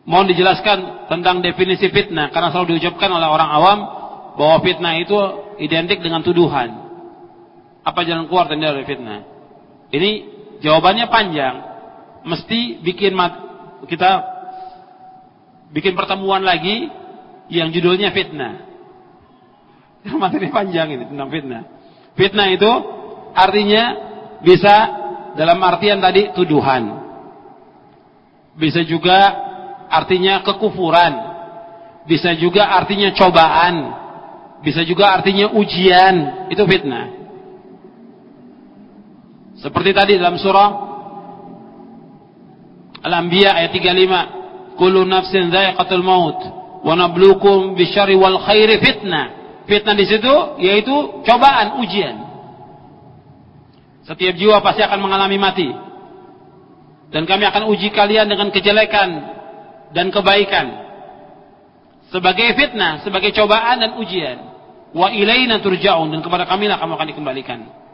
mohon dijelaskan tentang definisi fitnah, karena selalu diucapkan oleh orang awam bahwa fitnah itu identik dengan tuduhan. Apa jalan keluar dari fitnah? Ini jawabannya panjang. Mesti kita bikin pertemuan lagi yang judulnya fitnah. Materi panjang ini tentang fitnah. Fitnah itu artinya bisa dalam artian tadi tuduhan. Bisa juga artinya kekufuran. Bisa juga artinya cobaan. Bisa juga artinya ujian. Itu fitnah. Seperti tadi dalam surah Al-Anbiya ayat 35. Kullu nafsin dha'iqatul maut wa nabluukum bisyarri wal khairi fitnah. Fitnah di situ yaitu cobaan, ujian. Setiap jiwa pasti akan mengalami mati. Dan kami akan uji kalian dengan kejelekan dan kebaikan. Sebagai fitnah, sebagai cobaan dan ujian. Wa ilaina turja'un, dan kepada kamilah kamu akan dikembalikan.